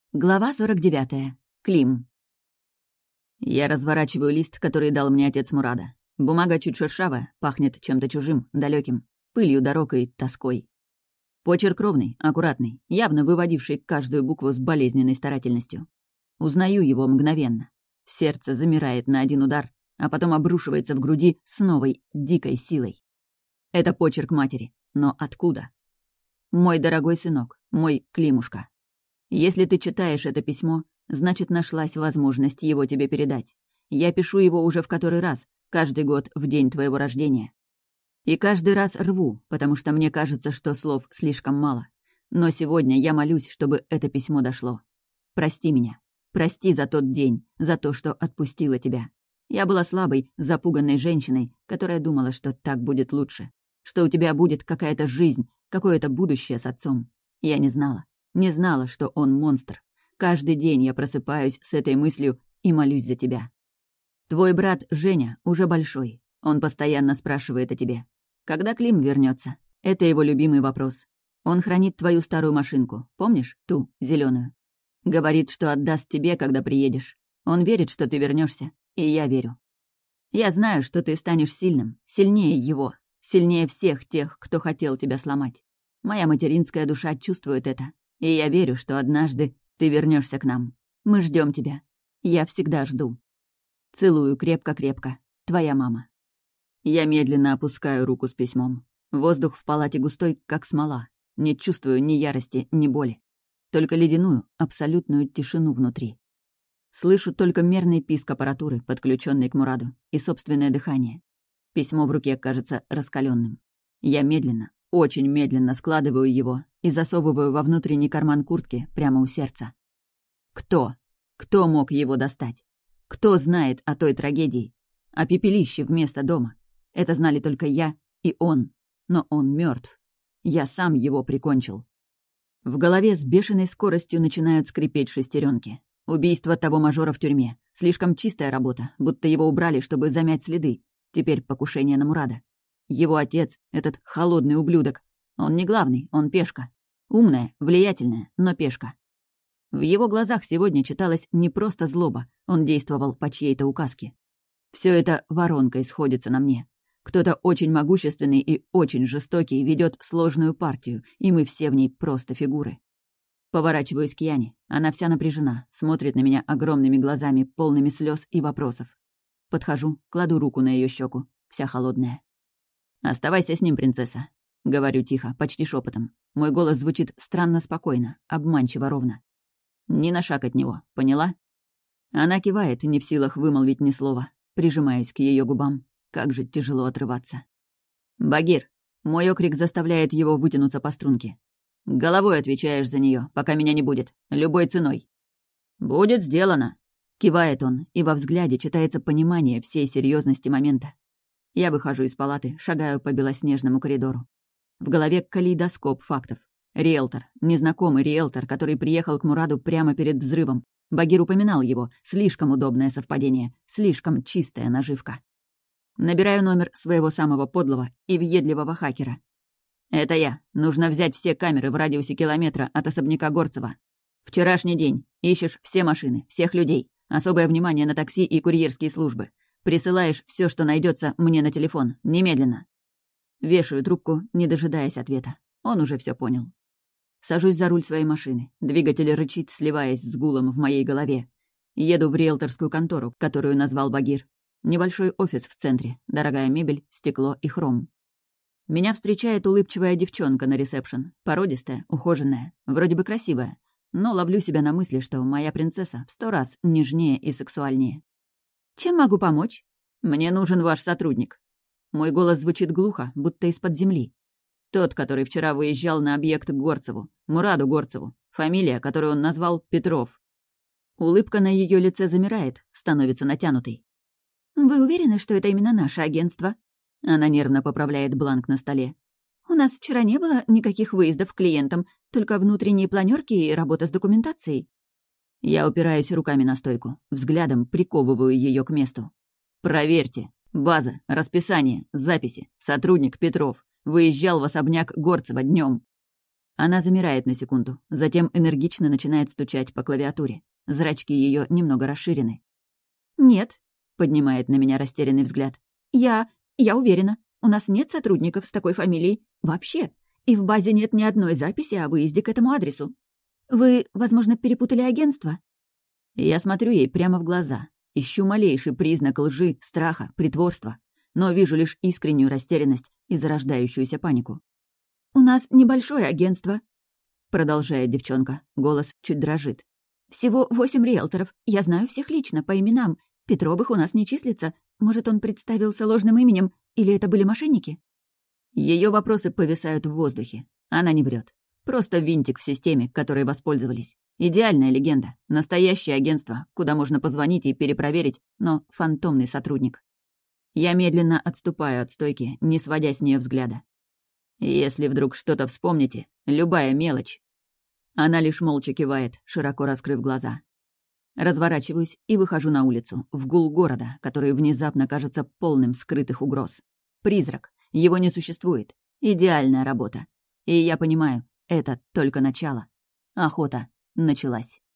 Глава 49. Клим. Я разворачиваю лист, который дал мне отец Мурада. Бумага чуть шершавая, пахнет чем-то чужим, далеким, пылью дорог и тоской. Почерк ровный, аккуратный, явно выводивший каждую букву с болезненной старательностью. Узнаю его мгновенно. Сердце замирает на один удар, а потом обрушивается в груди с новой, дикой силой. Это почерк матери. Но откуда? Мой дорогой сынок, мой Климушка. Если ты читаешь это письмо, значит, нашлась возможность его тебе передать. Я пишу его уже в который раз, каждый год в день твоего рождения. И каждый раз рву, потому что мне кажется, что слов слишком мало. Но сегодня я молюсь, чтобы это письмо дошло. Прости меня. Прости за тот день, за то, что отпустила тебя. Я была слабой, запуганной женщиной, которая думала, что так будет лучше, что у тебя будет какая-то жизнь, какое-то будущее с отцом. Я не знала. Не знала, что он монстр. Каждый день я просыпаюсь с этой мыслью и молюсь за тебя. Твой брат Женя уже большой. Он постоянно спрашивает о тебе. Когда Клим вернется? Это его любимый вопрос. Он хранит твою старую машинку. Помнишь? Ту, зеленую. Говорит, что отдаст тебе, когда приедешь. Он верит, что ты вернешься, и я верю. Я знаю, что ты станешь сильным, сильнее его, сильнее всех тех, кто хотел тебя сломать. Моя материнская душа чувствует это. И я верю, что однажды ты вернешься к нам. Мы ждем тебя. Я всегда жду. Целую крепко-крепко. Твоя мама. Я медленно опускаю руку с письмом. Воздух в палате густой, как смола. Не чувствую ни ярости, ни боли. Только ледяную, абсолютную тишину внутри. Слышу только мерный писк аппаратуры, подключенной к Мураду, и собственное дыхание. Письмо в руке кажется раскаленным. Я медленно, очень медленно складываю его и засовываю во внутренний карман куртки прямо у сердца. Кто? Кто мог его достать? Кто знает о той трагедии? О пепелище вместо дома? Это знали только я и он. Но он мертв. Я сам его прикончил. В голове с бешеной скоростью начинают скрипеть шестеренки. Убийство того мажора в тюрьме. Слишком чистая работа, будто его убрали, чтобы замять следы. Теперь покушение на Мурада. Его отец, этот холодный ублюдок. Он не главный, он пешка. Умная, влиятельная, но пешка. В его глазах сегодня читалась не просто злоба, он действовал по чьей-то указке. Все это воронкой сходится на мне. Кто-то очень могущественный и очень жестокий ведет сложную партию, и мы все в ней просто фигуры. Поворачиваюсь к Яне. Она вся напряжена, смотрит на меня огромными глазами, полными слез и вопросов. Подхожу, кладу руку на ее щеку, вся холодная. «Оставайся с ним, принцесса», — говорю тихо, почти шепотом. Мой голос звучит странно спокойно, обманчиво ровно. «Ни на шаг от него, поняла?» Она кивает, не в силах вымолвить ни слова. Прижимаюсь к ее губам. Как же тяжело отрываться. «Багир!» Мой окрик заставляет его вытянуться по струнке. «Головой отвечаешь за нее, пока меня не будет. Любой ценой». «Будет сделано!» Кивает он, и во взгляде читается понимание всей серьезности момента. Я выхожу из палаты, шагаю по белоснежному коридору. В голове калейдоскоп фактов. Риэлтор, незнакомый риэлтор, который приехал к Мураду прямо перед взрывом. Багир упоминал его. Слишком удобное совпадение, слишком чистая наживка. Набираю номер своего самого подлого и въедливого хакера. «Это я. Нужно взять все камеры в радиусе километра от особняка Горцева. Вчерашний день. Ищешь все машины, всех людей. Особое внимание на такси и курьерские службы. Присылаешь все, что найдется, мне на телефон. Немедленно». Вешаю трубку, не дожидаясь ответа. Он уже все понял. Сажусь за руль своей машины. Двигатель рычит, сливаясь с гулом в моей голове. Еду в риэлторскую контору, которую назвал Багир. Небольшой офис в центре, дорогая мебель, стекло и хром. Меня встречает улыбчивая девчонка на ресепшн. Породистая, ухоженная, вроде бы красивая. Но ловлю себя на мысли, что моя принцесса в 100 раз нежнее и сексуальнее. «Чем могу помочь?» «Мне нужен ваш сотрудник». Мой голос звучит глухо, будто из-под земли. Тот, который вчера выезжал на объект к Горцеву, Мураду Горцеву. Фамилия, которую он назвал Петров. Улыбка на ее лице замирает, становится натянутой. «Вы уверены, что это именно наше агентство?» Она нервно поправляет бланк на столе. «У нас вчера не было никаких выездов к клиентам, только внутренние планерки и работа с документацией». Я упираюсь руками на стойку, взглядом приковываю ее к месту. «Проверьте. База, расписание, записи. Сотрудник Петров. Выезжал в особняк Горцева днем. Она замирает на секунду, затем энергично начинает стучать по клавиатуре. Зрачки ее немного расширены. «Нет», — поднимает на меня растерянный взгляд. Я уверена, у нас нет сотрудников с такой фамилией. Вообще. И в базе нет ни одной записи о выезде к этому адресу. Вы, возможно, перепутали агентство?» Я смотрю ей прямо в глаза. Ищу малейший признак лжи, страха, притворства. Но вижу лишь искреннюю растерянность и зарождающуюся панику. «У нас небольшое агентство», — продолжает девчонка. Голос чуть дрожит. «Всего 8 риэлторов. Я знаю всех лично, по именам. Петровых у нас не числится. Может, он представился ложным именем, или это были мошенники?» Ее вопросы повисают в воздухе. Она не врет. Просто винтик в системе, которой воспользовались. Идеальная легенда. Настоящее агентство, куда можно позвонить и перепроверить, но фантомный сотрудник. Я медленно отступаю от стойки, не сводя с нее взгляда. «Если вдруг что-то вспомните, любая мелочь». Она лишь молча кивает, широко раскрыв глаза. Разворачиваюсь и выхожу на улицу, в гул города, который внезапно кажется полным скрытых угроз. Призрак. Его не существует. Идеальная работа. И я понимаю, это только начало. Охота началась.